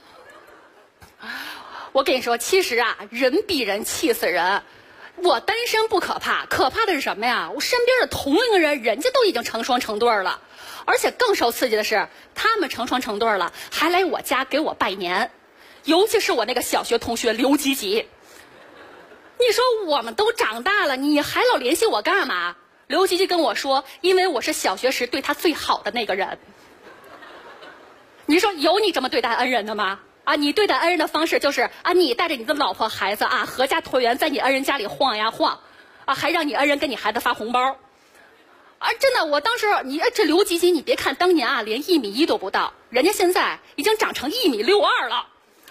我跟你说，其实啊，人逼人气死人。我单身不可怕，可怕的是什么呀？我身边的同龄人，人家都已经成双成对了，而且更受刺激的是，他们成双成对了，还来我家给我拜年。尤其是我那个小学同学刘吉吉，你说我们都长大了，你还老联系我干嘛？刘吉吉跟我说，因为我是小学时对他最好的那个人。你说有你这么对待恩人的吗？啊，你对待恩人的方式就是啊，你带着你的老婆孩子啊，合家团圆，在你恩人家里晃呀晃，啊，还让你恩人给你孩子发红包，啊，真的，我当时这刘吉吉，你别看当年啊连1.1米都不到，人家现在已经长成1.62米了。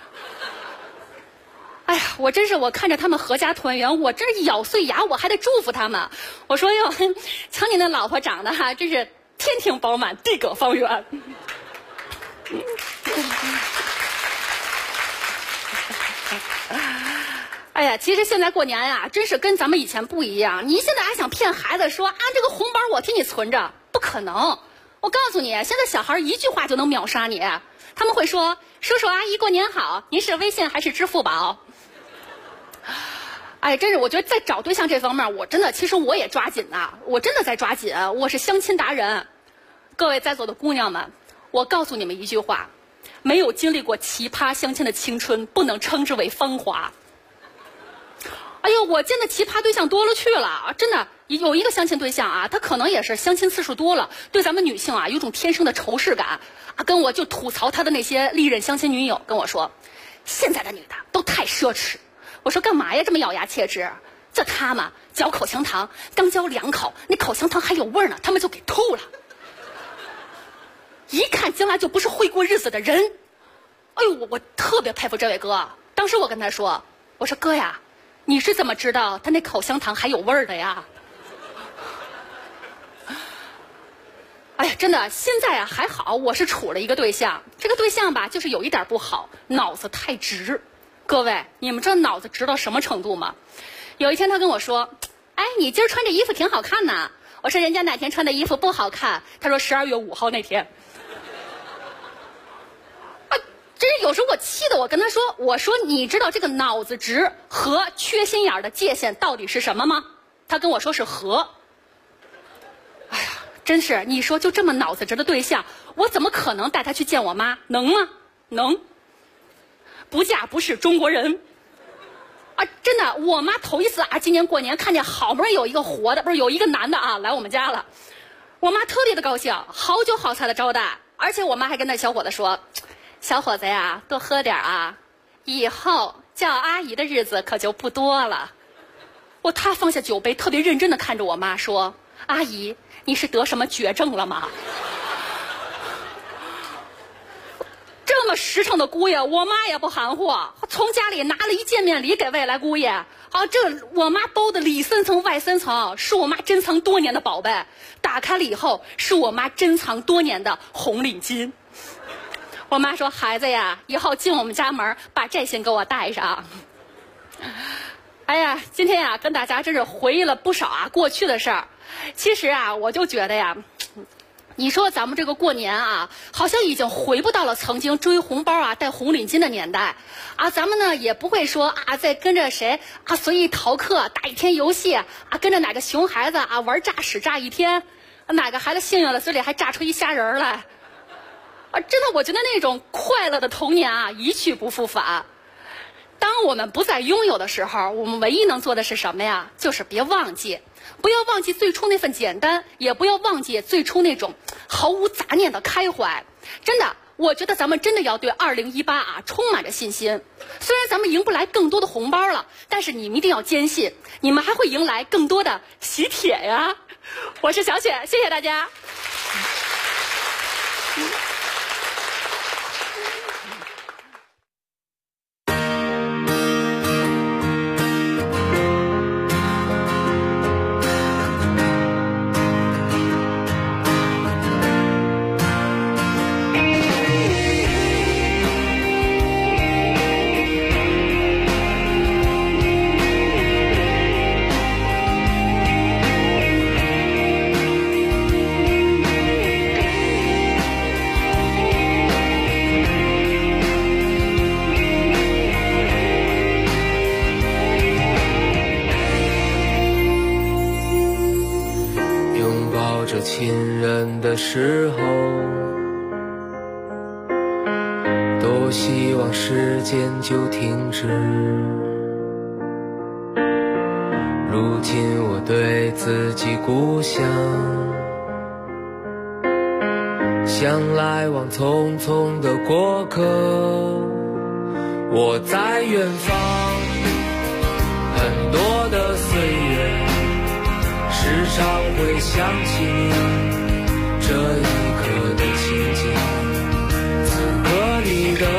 哎呀，我真是我看着他们合家团圆，我真是咬碎牙，我还得祝福他们。我说哟，瞧你那老婆长得哈，真是天庭饱满，地阁方圆。哎呀，其实现在过年呀，真是跟咱们以前不一样。你现在还想骗孩子说啊，这个红包我替你存着，不可能。我告诉你，现在小孩一句话就能秒杀你，他们会说：“叔叔阿姨过年好，您是微信还是支付宝？”哎，真是，我觉得在找对象这方面，我真的，其实我也抓紧呐，我真的在抓紧，我是相亲达人。各位在座的姑娘们，我告诉你们一句话：没有经历过奇葩相亲的青春，不能称之为芳华。哎呦，我见的奇葩对象多了去了，真的有一个相亲对象啊，他可能也是相亲次数多了，对咱们女性啊有种天生的仇视感啊，跟我就吐槽他的那些历任相亲女友，跟我说现在的女的都太奢侈。我说干嘛呀，这么咬牙切齿？就他们嚼口香糖，刚嚼2口，那口香糖还有味儿呢，他们就给吐了，一看将来就不是会过日子的人。哎呦，我特别佩服这位哥。当时我跟他说，我说哥呀，你是怎么知道他那口香糖还有味儿的呀？ 哎呀，真的，现在啊还好，我是处了一个对象，这个对象吧，就是有一点不好，脑子太直。各位，你们知道脑子直到什么程度吗？有一天他跟我说：“哎，你今儿穿这衣服挺好看呐。”我说：“人家哪天穿的衣服不好看？”他说：“12月5号那天。”啊，真是有时候我气得我跟他说：“我说你知道这个脑子直和缺心眼的界限到底是什么吗？”他跟我说是和。哎呀，真是你说就这么脑子直的对象，我怎么可能带他去见我妈？能吗？能。不嫁不是中国人。啊，真的，我妈头一次啊，今年过年看见好不容易有一个活的，不是有一个男的啊来我们家了，我妈特别的高兴，好酒好菜的招待，而且我妈还跟那小伙子说：“小伙子呀，多喝点啊，以后叫阿姨的日子可就不多了。”他放下酒杯，特别认真地看着我妈说：“阿姨，你是得什么绝症了吗？”这么实诚的姑爷，我妈也不含糊，从家里拿了一见面礼给未来姑爷。啊，这我妈包的里3层外3层，是我妈珍藏多年的宝贝。打开了以后，是我妈珍藏多年的红领巾。我妈说：“孩子呀，以后进我们家门，把这些给我带上。”哎呀，今天呀，跟大家真是回忆了不少啊过去的事儿。其实啊，我就觉得呀，你说咱们这个过年啊，好像已经回不到了曾经追红包啊、戴红领巾的年代啊。咱们呢也不会说啊，再跟着谁啊随意逃课、打一天游戏啊，跟着哪个熊孩子啊玩炸屎炸一天，哪个孩子幸运了嘴里还炸出一虾仁来啊！真的，我觉得那种快乐的童年啊，一去不复返。当我们不再拥有的时候，我们唯一能做的是什么呀？就是别忘记，不要忘记最初那份简单，也不要忘记最初那种毫无杂念的开怀。真的，我觉得咱们真的要对2018啊充满着信心。虽然咱们赢不来更多的红包了，但是你们一定要坚信，你们还会迎来更多的喜帖呀！我是小雪，谢谢大家。 亲人的时候，多希望时间就停止。如今我对自己故乡，像来往匆匆的过客。我在远方，很多的岁月，时常会想起你这一刻的情景，此刻你的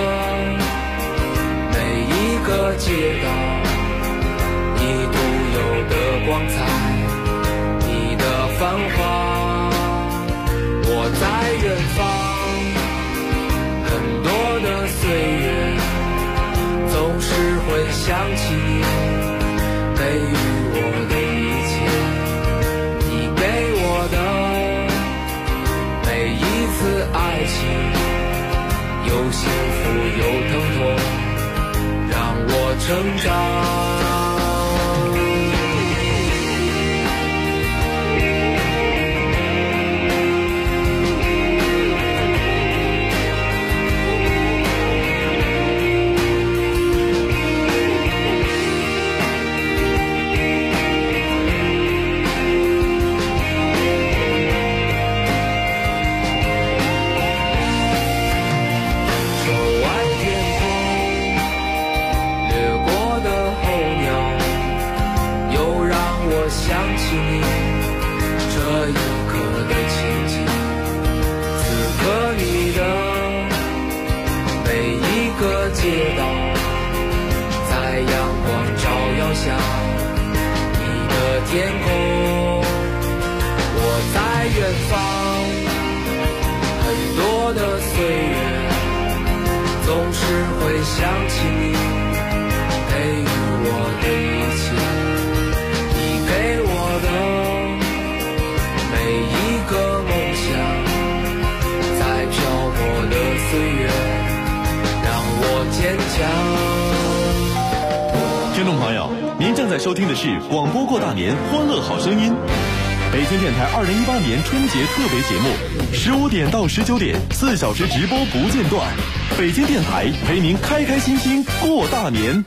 每一个街道，你独有的光彩，你的繁华。我在远方，很多的岁月，总是会想起你给予我的一切。每一次爱情，有幸福有疼痛，让我成长。街道在阳光照耀下，你的天空，我在远方， 是会想起你给予我的一切，你给我的每一个梦想，在漂泊的岁月让我坚强。 听众朋友，您正在收听的是广播过大年欢乐好声音，北京电台2018年春节特别节目，15点到19点，4小时直播不间断。北京电台陪您开开心心过大年。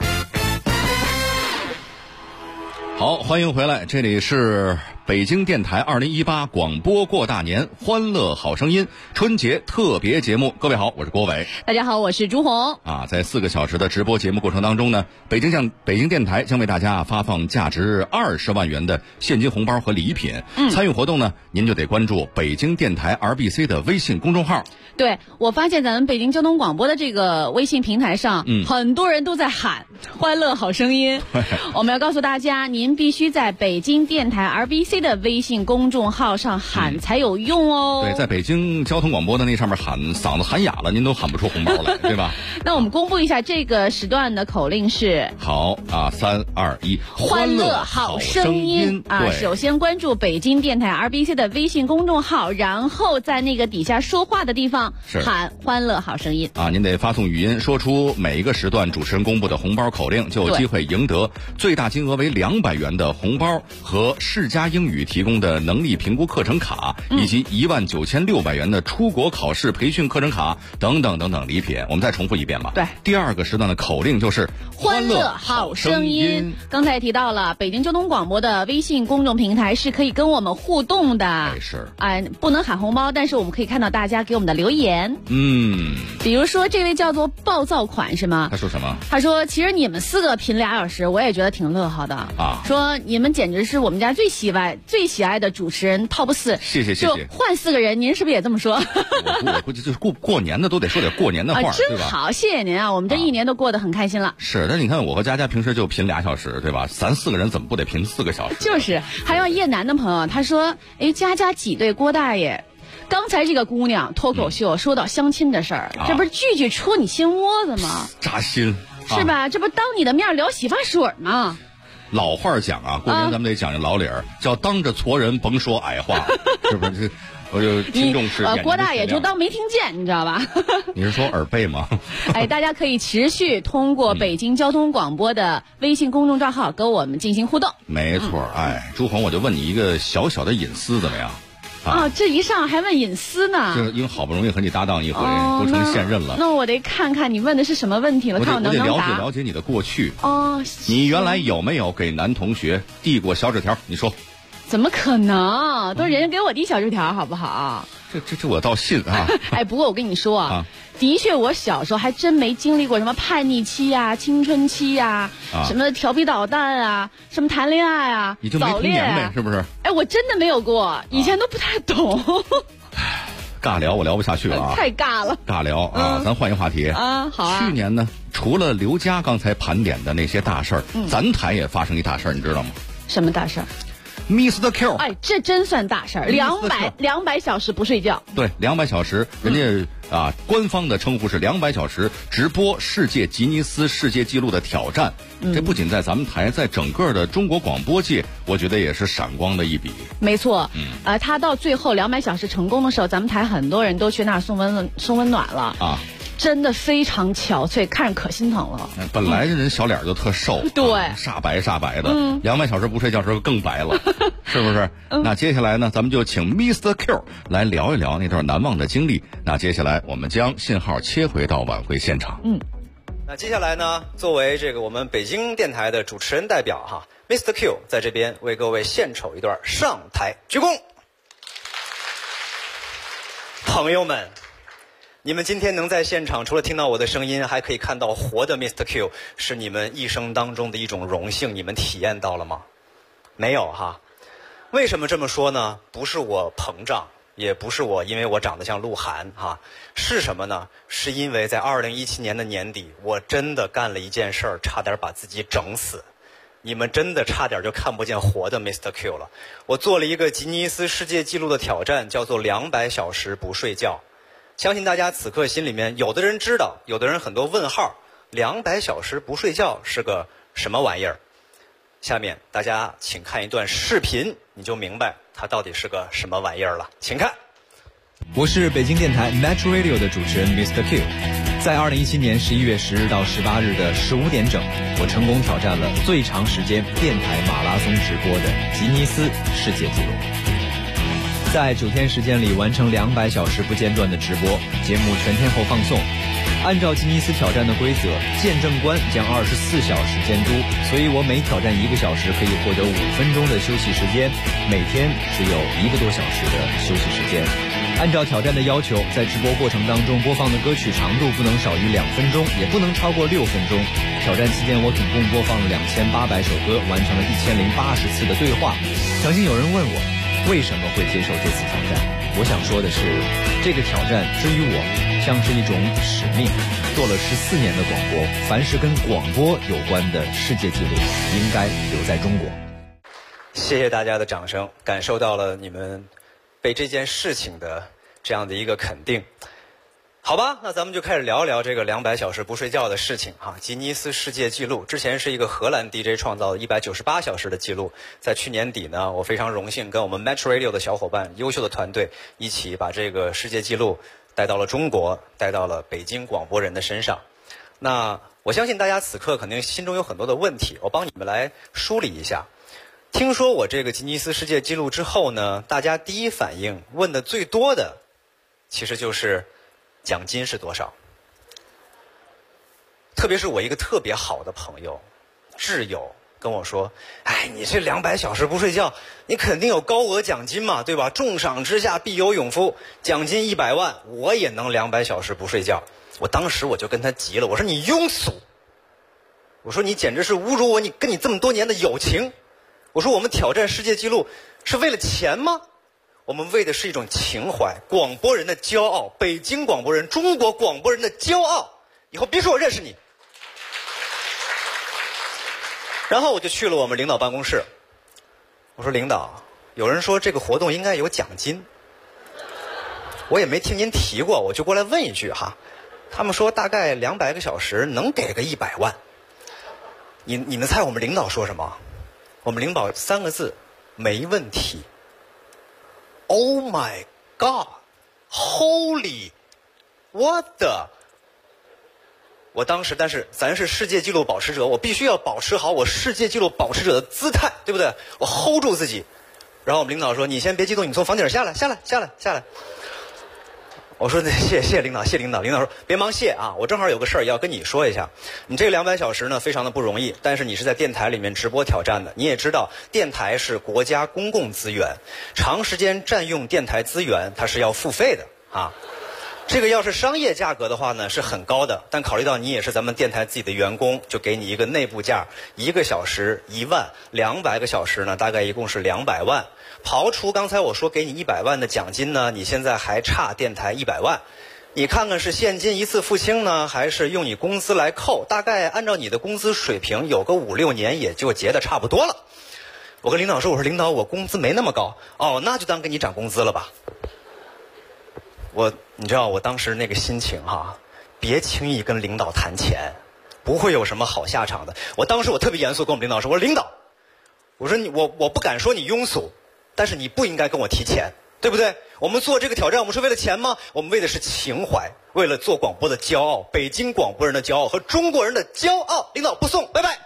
好，欢迎回来，这里是北京电台2018广播过大年欢乐好声音春节特别节目。各位好，我是郭伟。 大家好，我是朱红。 在4个小时的直播节目过程当中呢，北京电台将为大家发放价值20万元的现金红包和礼品。参与活动呢，您就得关注北京电台 RBC 的微信公众号。 对，我发现咱们北京交通广播的这个微信平台上，很多人都在喊欢乐好声音。我们要告诉大家，您必须在北京电台 RBC 的微信公众号上喊才有用哦。 对，在北京交通广播的那上面喊，嗓子喊哑了，您都喊不出红包来，对吧？ 那我们公布一下这个时段的口令是： 好啊，3、2、1， 欢乐好声音啊！首先关注北京电台 RBC 的微信公众号，然后在那个底下说话的地方喊欢乐好声音啊！您得发送语音，说出每一个时段主持人公布的红包口令，就有机会赢得最大金额为200元的红包和世嘉英语提供的能力评估课程卡，以及19600元的出国考试培训课程卡等等等等礼品。我们再重复一遍吧。 对， 第2个时段的口令就是欢乐好声音。刚才提到了北京交通广播的微信公众平台是可以跟我们互动的。 是。 不能喊红包，但是我们可以看到大家给我们的留言。比如说这位叫做暴躁款是吗？ 他说什么？ 他说其实你们4个评2小时，我也觉得挺乐好的啊。说你们简直是我们家最喜爱的主持人 TOP 4。 谢谢。 就换4个人，您是不是也这么说？ 我估计就是过年的都得说点过年的话， 真好，谢谢您啊！我们这一年都过得很开心了。 是，但你看我和佳佳平时就评2小时，对吧？咱4个人怎么不得评4个小时？ 就是，还有叶楠的朋友，他说：“哎，佳佳挤兑郭大爷。”刚才这个姑娘脱口秀说到相亲的事儿，这不是句句戳你心窝子吗？ 扎心， 是吧？这不当你的面聊洗发水吗？ 老话讲啊，过年咱们得讲究老理儿，叫当着矬人甭说矮话，是不是？我就听众是郭大爷就当没听见，你知道吧？ 你是说耳背吗？ 大家可以持续通过北京交通广播的微信公众账号跟我们进行互动。 没错，朱红，我就问你一个小小的隐私怎么样？ 这一上还问隐私呢？ 就是因为好不容易和你搭档一回，都成现任了。 那我得看看你问的是什么问题了，看我能不能答。 了解你的过去。你原来有没有给男同学递过小纸条？你说。 怎么可能？都人家给我递小纸条，好不好？ 这我倒信啊！ 不过我跟你说的确，我小时候还真没经历过什么叛逆期啊、青春期啊、什么调皮捣蛋啊、什么谈恋爱啊、 你就没童年呗，是不是？ 我真的没有过，以前都不太懂。 尬聊我聊不下去了太尬了。 尬聊咱换一个话题好啊。 去年呢，除了刘佳刚才盘点的那些大事儿，咱台也发生一大事儿，你知道吗？ 什么大事儿 ？Mr. Q， 这真算大事儿，200小时不睡觉。 对，200小时，人家官方的称呼是200小时直播世界吉尼斯世界纪录的挑战。这不仅在咱们台，在整个的中国广播界，我觉得也是闪光的一笔。 没错，他到最后200小时成功的时候，咱们台很多人都去那儿送温暖了啊。真的非常憔悴，看着可心疼了。 本来人小脸就特瘦， 对， 煞白的，200小时不睡觉时候更白了，是不是？那接下来呢，咱们就请 Mr. Q 来聊一聊那段难忘的经历。那接下来我们将信号切回到晚会现场。 那接下来呢，作为这个我们北京电台的主持人代表Mr. Q 在这边为各位献丑一段上台鞠躬。朋友们，你们今天能在现场，除了听到我的声音，还可以看到活的 Mr. Q， 是你们一生当中的一种荣幸，你们体验到了吗？没有为什么这么说呢？不是我膨胀，也不是因为我长得像鹿晗是什么呢？是因为在2017年的年底，我真的干了一件事儿，差点把自己整死。你们真的差点就看不见活的 Mr. Q 了。我做了一个吉尼斯世界纪录的挑战，叫做200小时不睡觉。 相信大家此刻心里面有的人知道，有的人很多问号，200小时不睡觉是个什么玩意儿？下面大家请看一段视频，你就明白它到底是个什么玩意儿了。请看。 我是北京电台 Metro Radio 的主持人 Mr. Q。在2017年11月10日到18日的15点整，我成功挑战了最长时间电台马拉松直播的吉尼斯世界纪录。在9天时间里完成200小时不间断的直播，节目全天候放送。按照吉尼斯挑战的规则，见证官将24小时监督，所以我每挑战1个小时可以获得5分钟的休息时间，每天只有1个多小时的休息时间。按照挑战的要求，在直播过程当中播放的歌曲长度不能少于2分钟，也不能超过6分钟。挑战期间，我总共播放了2800首歌，完成了1080次的对话。曾经有人问我，为什么会接受这次挑战？我想说的是，这个挑战之于我，像是一种使命。做了14年的广播，凡是跟广播有关的世界纪录，应该留在中国。 谢谢大家的掌声，感受到了你们被这件事情的这样的一个肯定。好吧，那咱们就开始聊一聊这个200小时不睡觉的事情哈。吉尼斯世界纪录之前是一个荷兰 DJ 创造的198小时的记录，在去年底呢，我非常荣幸跟我们 Metro Radio 的小伙伴、优秀的团队一起把这个世界纪录带到了中国，带到了北京广播人的身上。那我相信大家此刻肯定心中有很多的问题，我帮你们来梳理一下。听说我这个吉尼斯世界纪录之后呢，大家第一反应问的最多的，其实就是奖金是多少。特别是我一个特别好的朋友、挚友跟我说：“哎，你这200小时不睡觉，你肯定有高额奖金嘛，对吧？重赏之下必有勇夫，奖金100万，我也能200小时不睡觉。”我当时我就跟他急了，我说：“你庸俗！我说你简直是侮辱我，你跟你这么多年的友情。我说我们挑战世界纪录是为了钱吗？我们为的是一种情怀，广播人的骄傲，北京广播人，中国广播人的骄傲。以后别说我认识你。”然后我就去了我们领导办公室，我说：“领导，有人说这个活动应该有奖金，我也没听您提过，我就过来问一句哈。他们说大概200个小时能给个100万。你们猜我们领导说什么？我们领导3个字：没问题。Oh my God, Holy, what the！ 我当时，但是咱是世界纪录保持者，我必须要保持好我世界纪录保持者的姿态，对不对？我 hold 住自己。然后我们领导说：“你先别激动，你从房顶下来。”我说：“谢谢领导，谢领导。”领导说：“别忙谢啊，我正好有个事儿要跟你说一下。你这个200小时呢，非常的不容易，但是你是在电台里面直播挑战的，你也知道，电台是国家公共资源，长时间占用电台资源，它是要付费的啊。这个要是商业价格的话呢，是很高的，但考虑到你也是咱们电台自己的员工，就给你一个内部价，1个小时1万，200个小时呢，大概一共是200万。刨除刚才我说给你100万的奖金呢，你现在还差电台100万。你看看是现金一次付清呢，还是用你工资来扣？大概按照你的工资水平，有个5、6年也就结得差不多了。我跟领导说：“我说领导，我工资没那么高。”哦，那就当给你涨工资了吧。你知道我当时那个心情哈，别轻易跟领导谈钱，不会有什么好下场的。我当时我特别严肃跟我们领导说：“我说领导，我说我不敢说你庸俗，但是你不应该跟我提钱，对不对？我们做这个挑战，我们是为了钱吗？我们为的是情怀，为了做广播的骄傲，北京广播人的骄傲和中国人的骄傲。领导不送，拜拜。”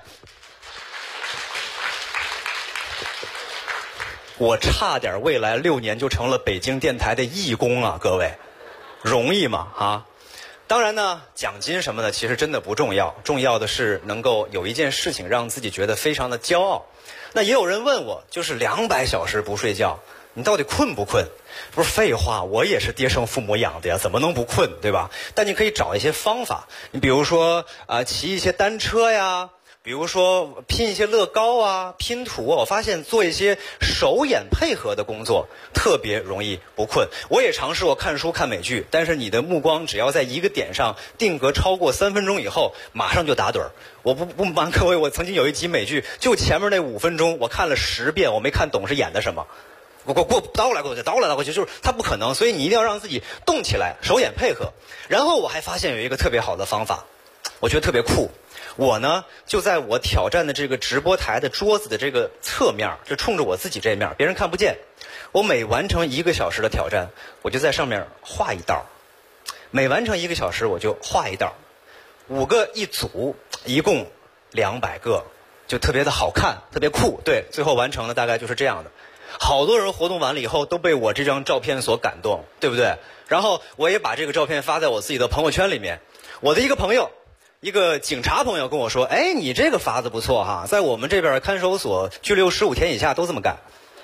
我差点未来6年就成了北京电台的义工啊，各位，容易吗？啊？当然呢，奖金什么的其实真的不重要，重要的是能够有一件事情让自己觉得非常的骄傲。那也有人问我，就是200小时不睡觉，你到底困不困？不是废话，我也是爹生父母养的呀，怎么能不困，对吧？但你可以找一些方法，你比如说骑一些单车呀，比如说拼一些乐高啊、拼图啊，我发现做一些手眼配合的工作特别容易不困。我也尝试过看书看美剧，但是你的目光只要在一个点上定格超过3分钟以后，马上就打盹儿。我不瞒各位，我曾经有一集美剧，就前面那5分钟我看了10遍，我没看懂是演的什么。 倒过来，就是它不可能，所以你一定要让自己动起来，手眼配合。然后我还发现有一个特别好的方法，我觉得特别酷。我呢就在我挑战的这个直播台的桌子的这个侧面，就冲着我自己这面，别人看不见。我每完成1个小时的挑战，我就在上面画一道。每完成1个小时，我就画一道，5个一组，一共200个，就特别的好看，特别酷。对，最后完成的大概就是这样的。好多人活动完了以后都被我这张照片所感动，对不对？然后我也把这个照片发在我自己的朋友圈里面。我的一个朋友，一个警察朋友跟我说：“哎，你这个法子不错哈，在我们这边看守所拘留15天以下都这么干。”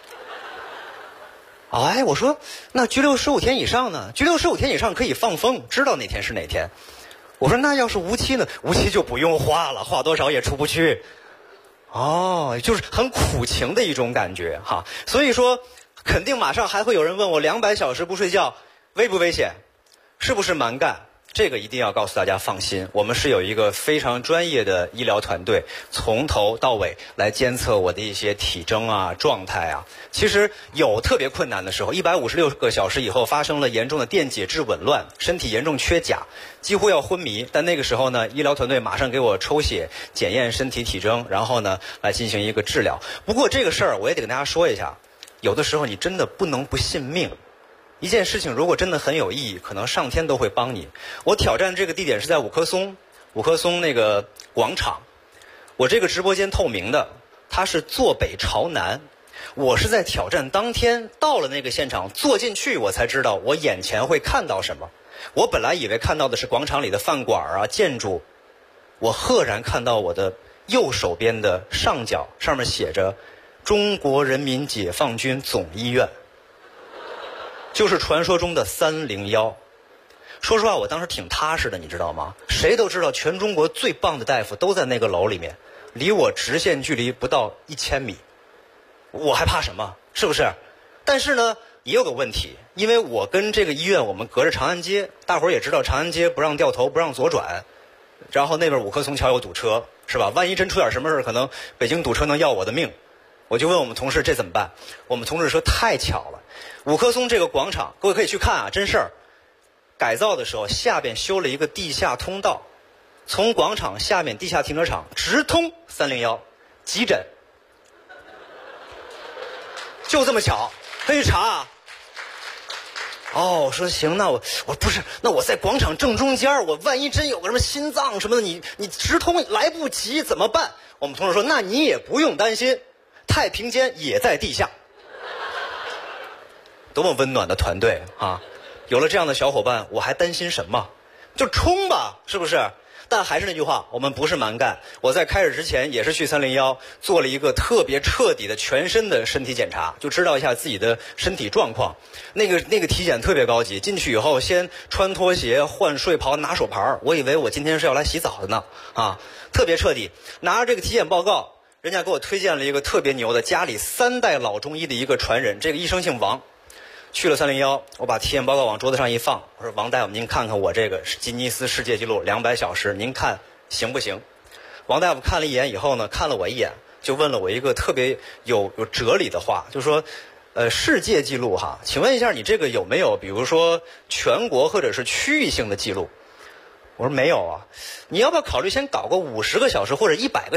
哎，我说那拘留15天以上呢？拘留15天以上可以放风，知道哪天是哪天。我说那要是无期呢？无期就不用画了，画多少也出不去。哦，就是很苦情的一种感觉哈。所以说，肯定马上还会有人问我，200小时不睡觉危不危险？是不是蛮干？这个一定要告诉大家放心，我们是有一个非常专业的医疗团队，从头到尾来监测我的一些体征啊、状态啊。其实有特别困难的时候，156个小时以后发生了严重的电解质紊乱，身体严重缺钾，几乎要昏迷。但那个时候呢，医疗团队马上给我抽血检验身体体征，然后呢来进行一个治疗。不过这个事儿我也得跟大家说一下，有的时候你真的不能不信命。一件事情如果真的很有意义，可能上天都会帮你。我挑战这个地点是在五棵松那个广场。我这个直播间透明的，它是坐北朝南。我是在挑战当天到了那个现场，坐进去我才知道我眼前会看到什么。我本来以为看到的是广场里的饭馆啊、建筑，我赫然看到我的右手边的上角，上面写着中国人民解放军总医院，就是传说中的301。说实话，我当时挺踏实的，你知道吗？谁都知道全中国最棒的大夫都在那个楼里面，离我直线距离不到1000米，我还怕什么？是不是？但是呢，也有个问题，因为我跟这个医院我们隔着长安街，大伙儿也知道长安街不让掉头，不让左转，然后那边五棵松桥有堵车，是吧？万一真出点什么事，可能北京堵车能要我的命。我就问我们同事这怎么办？我们同事说太巧了，五棵松这个广场，各位可以去看啊，真事儿。改造的时候下边修了一个地下通道，从广场下面地下停车场直通301急诊，就这么巧，可以查啊。哦，我说行，那我不是，那我在广场正中间，我万一真有个什么心脏什么的，你直通来不及怎么办？我们同事说，那你也不用担心，太平间也在地下。多么温暖的团队啊！有了这样的小伙伴，我还担心什么？就冲吧，是不是？但还是那句话，我们不是蛮干。我在开始之前也是去301做了一个特别彻底的全身的身体检查，就知道一下自己的身体状况。那个体检特别高级，进去以后先穿拖鞋、换睡袍、拿手牌，我以为我今天是要来洗澡的呢，啊，特别彻底。拿着这个体检报告，人家给我推荐了一个特别牛的家里3代老中医的一个传人，这个医生姓王。去了301，我把体检报告往桌子上一放，我说王大夫，您看看我这个是吉尼斯世界纪录200小时，您看行不行？王大夫看了一眼以后呢，看了我一眼，就问了我一个特别有哲理的话，就说，世界纪录哈，请问一下你这个有没有比如说全国或者是区域性的纪录？我说没有啊，你要不要考虑先搞个50个小时或者100个